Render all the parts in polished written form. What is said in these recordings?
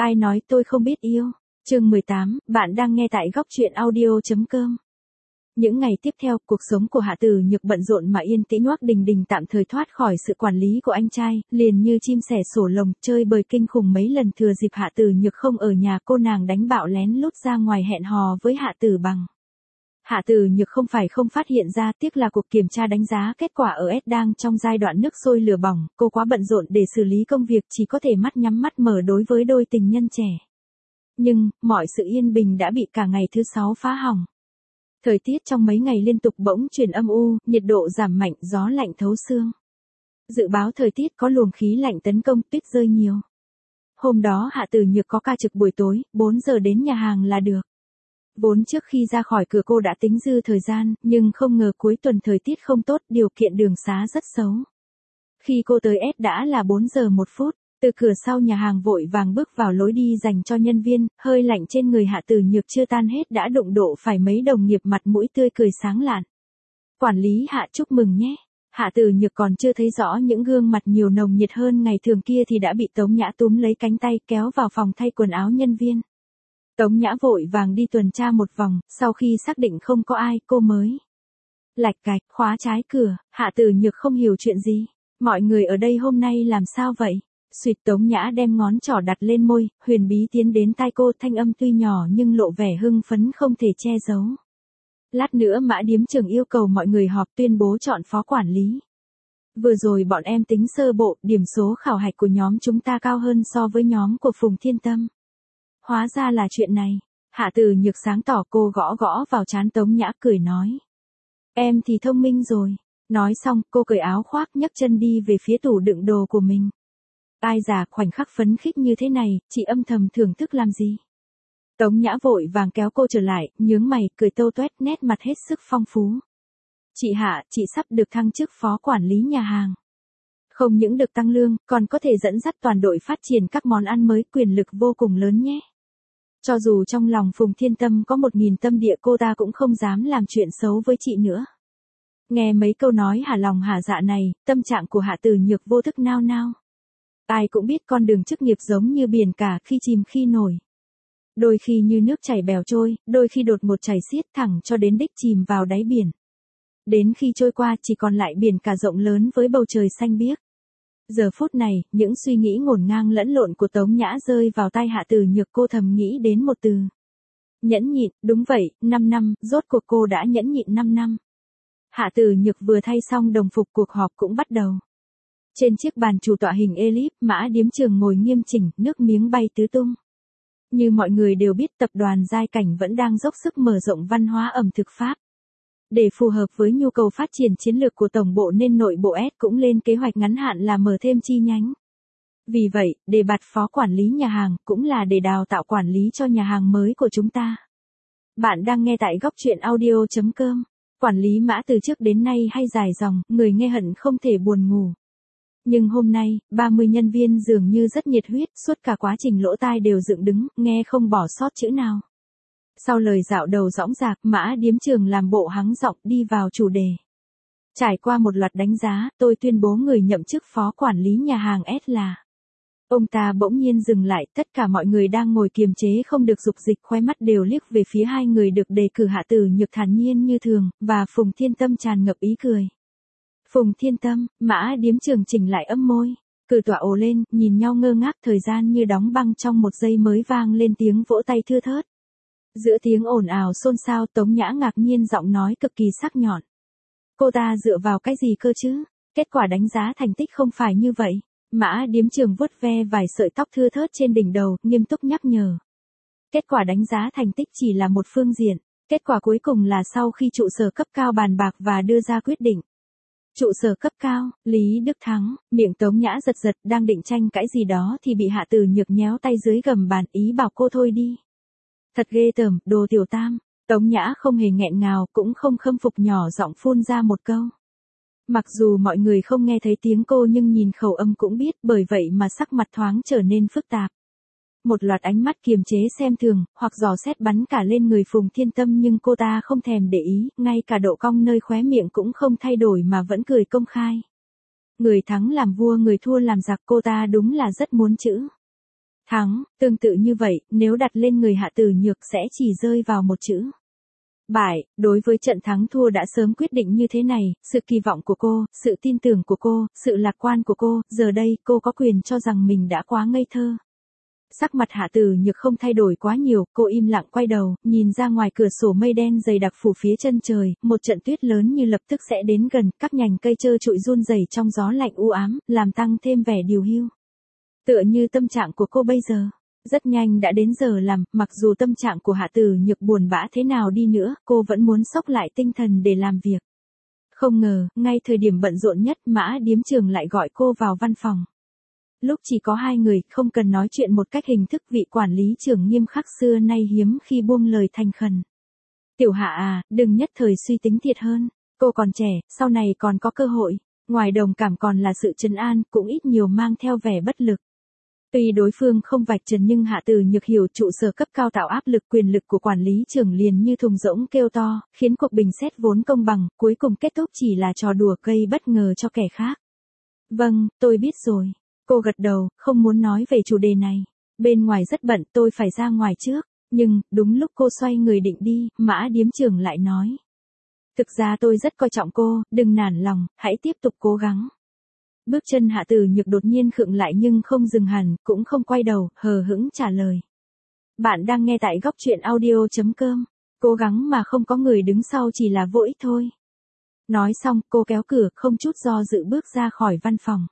Ai nói tôi không biết yêu? Chương 18, bạn đang nghe tại góc truyện audio.com. Những ngày tiếp theo, cuộc sống của Hạ Tử Nhược bận rộn mà yên tĩnh. Hoắc Đình Đình tạm thời thoát khỏi sự quản lý của anh trai, liền như chim sẻ sổ lồng, chơi bời kinh khủng. Mấy lần thừa dịp Hạ Tử Nhược không ở nhà, cô nàng đánh bạo lén lút ra ngoài hẹn hò với Hạ Tử Bằng. Hạ Tử Nhược không phải không phát hiện ra, tiếc là cuộc kiểm tra đánh giá kết quả ở S đang trong giai đoạn nước sôi lửa bỏng, cô quá bận rộn để xử lý công việc, chỉ có thể mắt nhắm mắt mở đối với đôi tình nhân trẻ. Nhưng, mọi sự yên bình đã bị cả ngày thứ 6 phá hỏng. Thời tiết trong mấy ngày liên tục bỗng chuyển âm u, nhiệt độ giảm mạnh, gió lạnh thấu xương. Dự báo thời tiết có luồng khí lạnh tấn công, tuyết rơi nhiều. Hôm đó Hạ Tử Nhược có ca trực buổi tối, 4 giờ đến nhà hàng là được. Vốn trước khi ra khỏi cửa cô đã tính dư thời gian, nhưng không ngờ cuối tuần thời tiết không tốt, điều kiện đường xá rất xấu. Khi cô tới S đã là 4 giờ 1 phút, từ cửa sau nhà hàng vội vàng bước vào lối đi dành cho nhân viên, hơi lạnh trên người Hạ Tử Nhược chưa tan hết đã đụng độ phải mấy đồng nghiệp mặt mũi tươi cười sáng lạn. Quản lý Hạ chúc mừng nhé. Hạ Tử Nhược còn chưa thấy rõ những gương mặt nhiều nồng nhiệt hơn ngày thường kia thì đã bị Tống Nhã túm lấy cánh tay kéo vào phòng thay quần áo nhân viên. Tống Nhã vội vàng đi tuần tra một vòng, sau khi xác định không có ai, cô mới lạch cạch khóa trái cửa. Hạ Tử Nhược không hiểu chuyện gì. Mọi người ở đây hôm nay làm sao vậy? Xuyệt. Tống Nhã đem ngón trỏ đặt lên môi, huyền bí tiến đến tai cô, thanh âm tuy nhỏ nhưng lộ vẻ hưng phấn không thể che giấu. Lát nữa Mã điếm trưởng yêu cầu mọi người họp tuyên bố chọn phó quản lý. Vừa rồi bọn em tính sơ bộ, điểm số khảo hạch của nhóm chúng ta cao hơn so với nhóm của Phùng Thiên Tâm. Hóa ra là chuyện này. Hạ Tử Nhược sáng tỏ, cô gõ gõ vào trán Tống Nhã cười nói. Em thì thông minh rồi. Nói xong, cô cởi áo khoác nhấc chân đi về phía tủ đựng đồ của mình. Ai già, khoảnh khắc phấn khích như thế này, chị âm thầm thưởng thức làm gì? Tống Nhã vội vàng kéo cô trở lại, nhướng mày, cười tâu toét, nét mặt hết sức phong phú. Chị Hạ, chị sắp được thăng chức phó quản lý nhà hàng. Không những được tăng lương, còn có thể dẫn dắt toàn đội phát triển các món ăn mới, quyền lực vô cùng lớn nhé. Cho dù trong lòng Phùng Thiên Tâm có 1000 tâm địa, cô ta cũng không dám làm chuyện xấu với chị nữa. Nghe mấy câu nói hả lòng hả dạ này, tâm trạng của Hạ Tử Nhược vô thức nao nao. Ai cũng biết con đường chức nghiệp giống như biển cả, khi chìm khi nổi. Đôi khi như nước chảy bèo trôi, đôi khi đột ngột chảy xiết thẳng cho đến đích chìm vào đáy biển. Đến khi trôi qua chỉ còn lại biển cả rộng lớn với bầu trời xanh biếc. Giờ phút này, những suy nghĩ ngổn ngang lẫn lộn của Tống Nhã rơi vào tai Hạ Tử Nhược, cô thầm nghĩ đến một từ. Nhẫn nhịn. Đúng vậy, 5 năm, rốt cuộc cô đã nhẫn nhịn 5 năm. Hạ Tử Nhược vừa thay xong đồng phục, cuộc họp cũng bắt đầu. Trên chiếc bàn chủ tọa hình elip, Mã điếm trưởng ngồi nghiêm chỉnh, nước miếng bay tứ tung. Như mọi người đều biết, tập đoàn Giai Cảnh vẫn đang dốc sức mở rộng văn hóa ẩm thực Pháp. Để phù hợp với nhu cầu phát triển chiến lược của tổng bộ nên nội bộ S cũng lên kế hoạch ngắn hạn là mở thêm chi nhánh. Vì vậy, đề bạt phó quản lý nhà hàng cũng là để đào tạo quản lý cho nhà hàng mới của chúng ta. Bạn đang nghe tại góc truyện audio.com. Quản lý Mã từ trước đến nay hay dài dòng, người nghe hận không thể buồn ngủ. Nhưng hôm nay, 30 nhân viên dường như rất nhiệt huyết, suốt cả quá trình lỗ tai đều dựng đứng, nghe không bỏ sót chữ nào. Sau lời dạo đầu dõng dạc, Mã điếm trưởng làm bộ hắng giọng đi vào chủ đề. Trải qua một loạt đánh giá, tôi tuyên bố người nhậm chức phó quản lý nhà hàng S là. Ông ta bỗng nhiên dừng lại, tất cả mọi người đang ngồi kiềm chế không được dục dịch, khóe mắt đều liếc về phía hai người được đề cử. Hạ Tử Nhược thản nhiên như thường, và Phùng Thiên Tâm tràn ngập ý cười. Phùng Thiên Tâm. Mã điếm trưởng chỉnh lại âm môi, cử tọa ồ lên, nhìn nhau ngơ ngác, thời gian như đóng băng, trong một giây mới vang lên tiếng vỗ tay thưa thớt. Giữa tiếng ồn ào xôn xao, Tống Nhã ngạc nhiên giọng nói cực kỳ sắc nhọn. Cô ta dựa vào cái gì cơ chứ? Kết quả đánh giá thành tích không phải như vậy. Mã điếm trưởng vuốt ve vài sợi tóc thưa thớt trên đỉnh đầu, nghiêm túc nhắc nhở. Kết quả đánh giá thành tích chỉ là một phương diện. Kết quả cuối cùng là sau khi trụ sở cấp cao bàn bạc và đưa ra quyết định. Trụ sở cấp cao, Lý Đức Thắng. Miệng Tống Nhã giật giật, đang định tranh cãi gì đó thì bị Hạ Tử Nhược nhéo tay dưới gầm bàn, ý bảo cô thôi đi. Thật ghê tởm, đồ tiểu tam. Tống Nhã không hề nghẹn ngào, cũng không khâm phục, nhỏ giọng phun ra một câu. Mặc dù mọi người không nghe thấy tiếng cô nhưng nhìn khẩu âm cũng biết, bởi vậy mà sắc mặt thoáng trở nên phức tạp. Một loạt ánh mắt kiềm chế xem thường, hoặc dò xét bắn cả lên người Phùng Thiên Tâm, nhưng cô ta không thèm để ý, ngay cả độ cong nơi khóe miệng cũng không thay đổi mà vẫn cười công khai. Người thắng làm vua, người thua làm giặc, cô ta đúng là rất muốn chữ. Thắng, tương tự như vậy, nếu đặt lên người Hạ Tử Nhược sẽ chỉ rơi vào một chữ. Bại. Đối với trận thắng thua đã sớm quyết định như thế này, sự kỳ vọng của cô, sự tin tưởng của cô, sự lạc quan của cô, giờ đây cô có quyền cho rằng mình đã quá ngây thơ. Sắc mặt Hạ Tử Nhược không thay đổi quá nhiều, cô im lặng quay đầu, nhìn ra ngoài cửa sổ mây đen dày đặc phủ phía chân trời, một trận tuyết lớn như lập tức sẽ đến gần, các nhành cây trơ trụi run rẩy trong gió lạnh u ám, làm tăng thêm vẻ điều hiu. Tựa như tâm trạng của cô bây giờ. Rất nhanh đã đến giờ làm, mặc dù tâm trạng của Hạ Tử Nhược buồn bã thế nào đi nữa, cô vẫn muốn xốc lại tinh thần để làm việc. Không ngờ, ngay thời điểm bận rộn nhất, Mã Điếm Trường lại gọi cô vào văn phòng. Lúc chỉ có hai người, không cần nói chuyện một cách hình thức, vị quản lý trưởng nghiêm khắc xưa nay hiếm khi buông lời thành khẩn. Tiểu Hạ à, đừng nhất thời suy tính thiệt hơn. Cô còn trẻ, sau này còn có cơ hội. Ngoài đồng cảm còn là sự trấn an, cũng ít nhiều mang theo vẻ bất lực. Tuy đối phương không vạch trần nhưng Hạ Tử Nhược hiểu trụ sở cấp cao tạo áp lực, quyền lực của quản lý trưởng liền như thùng rỗng kêu to, khiến cuộc bình xét vốn công bằng, cuối cùng kết thúc chỉ là trò đùa gây bất ngờ cho kẻ khác. Vâng, tôi biết rồi. Cô gật đầu, không muốn nói về chủ đề này. Bên ngoài rất bận, tôi phải ra ngoài trước. Nhưng, đúng lúc cô xoay người định đi, Mã Điếm Trường lại nói. Thực ra tôi rất coi trọng cô, đừng nản lòng, hãy tiếp tục cố gắng. Bước chân Hạ Tử Nhược đột nhiên khựng lại nhưng không dừng hẳn, cũng không quay đầu, hờ hững trả lời. Bạn đang nghe tại góc truyện audio.com. Cố gắng mà không có người đứng sau chỉ là vô ích thôi. Nói xong, cô kéo cửa, không chút do dự bước ra khỏi văn phòng.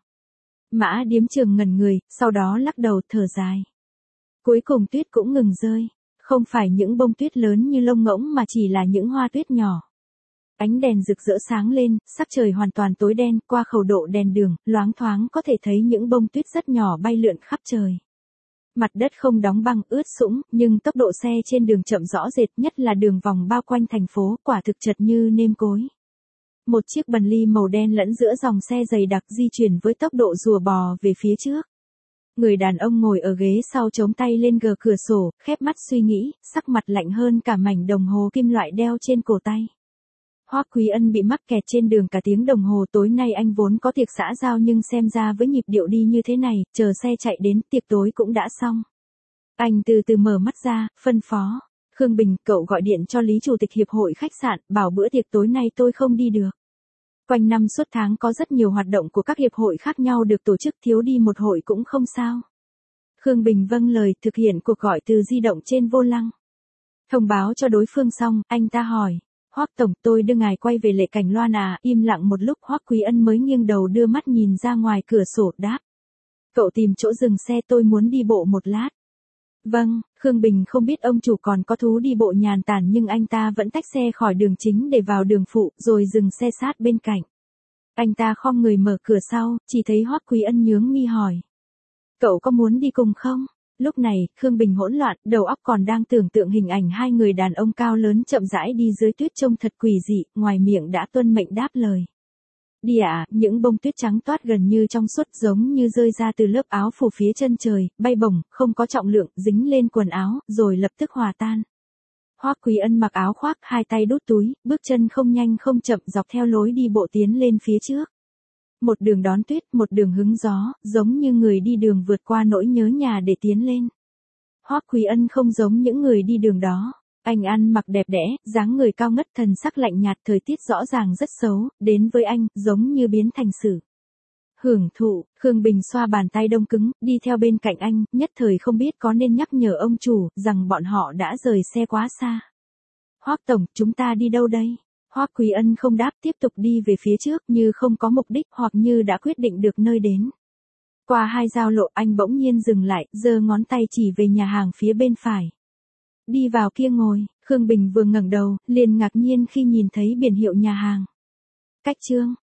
Mã Điếm Trường ngẩn người, sau đó lắc đầu thở dài. Cuối cùng tuyết cũng ngừng rơi. Không phải những bông tuyết lớn như lông ngỗng mà chỉ là những hoa tuyết nhỏ. Ánh đèn rực rỡ sáng lên, sắc trời hoàn toàn tối đen, qua khẩu độ đèn đường, loáng thoáng có thể thấy những bông tuyết rất nhỏ bay lượn khắp trời. Mặt đất không đóng băng ướt sũng, nhưng tốc độ xe trên đường chậm rõ rệt, nhất là đường vòng bao quanh thành phố, quả thực chật như nêm cối. Một chiếc Bentley màu đen lẫn giữa dòng xe dày đặc di chuyển với tốc độ rùa bò về phía trước. Người đàn ông ngồi ở ghế sau chống tay lên gờ cửa sổ, khép mắt suy nghĩ, sắc mặt lạnh hơn cả mảnh đồng hồ kim loại đeo trên cổ tay. Hoắc Quý Ân bị mắc kẹt trên đường cả tiếng đồng hồ, tối nay anh vốn có tiệc xã giao nhưng xem ra với nhịp điệu đi như thế này, chờ xe chạy đến, tiệc tối cũng đã xong. Anh từ từ mở mắt ra, phân phó. Khương Bình, cậu gọi điện cho Lý Chủ tịch Hiệp hội Khách sạn, bảo bữa tiệc tối nay tôi không đi được. Quanh năm suốt tháng có rất nhiều hoạt động của các hiệp hội khác nhau được tổ chức, thiếu đi một hội cũng không sao. Khương Bình vâng lời, thực hiện cuộc gọi từ di động trên vô lăng. Thông báo cho đối phương xong, anh ta hỏi. Hoắc tổng, tôi đưa ngài quay về Lệ Cảnh Loan à? Im lặng một lúc, Hoắc Quý Ân mới nghiêng đầu đưa mắt nhìn ra ngoài cửa sổ đáp. Cậu tìm chỗ dừng xe, tôi muốn đi bộ một lát. Vâng, Khương Bình không biết ông chủ còn có thú đi bộ nhàn tản nhưng anh ta vẫn tách xe khỏi đường chính để vào đường phụ, rồi dừng xe sát bên cạnh. Anh ta khom người mở cửa sau, chỉ thấy Hoắc Quý Ân nhướng mi hỏi. Cậu có muốn đi cùng không? Lúc này, Khương Bình hỗn loạn, đầu óc còn đang tưởng tượng hình ảnh hai người đàn ông cao lớn chậm rãi đi dưới tuyết trông thật quỷ dị, ngoài miệng đã tuân mệnh đáp lời. Đi ạ, những bông tuyết trắng toát gần như trong suốt giống như rơi ra từ lớp áo phủ phía chân trời, bay bổng, không có trọng lượng, dính lên quần áo, rồi lập tức hòa tan. Hoắc Quý Ân mặc áo khoác, hai tay đút túi, bước chân không nhanh không chậm dọc theo lối đi bộ tiến lên phía trước. Một đường đón tuyết, một đường hứng gió, giống như người đi đường vượt qua nỗi nhớ nhà để tiến lên. Hoắc Quý Ân không giống những người đi đường đó. Anh ăn mặc đẹp đẽ, dáng người cao ngất, thần sắc lạnh nhạt, thời tiết rõ ràng rất xấu, đến với anh, giống như biến thành sử. Hưởng thụ, Khương Bình xoa bàn tay đông cứng, đi theo bên cạnh anh, nhất thời không biết có nên nhắc nhở ông chủ, rằng bọn họ đã rời xe quá xa. Hoắc tổng, chúng ta đi đâu đây? Hoắc Quý Ân không đáp, tiếp tục đi về phía trước như không có mục đích hoặc như đã quyết định được nơi đến. Qua hai giao lộ anh bỗng nhiên dừng lại, giơ ngón tay chỉ về nhà hàng phía bên phải. Đi vào kia ngồi, Khương Bình vừa ngẩng đầu, liền ngạc nhiên khi nhìn thấy biển hiệu nhà hàng. Cách chương,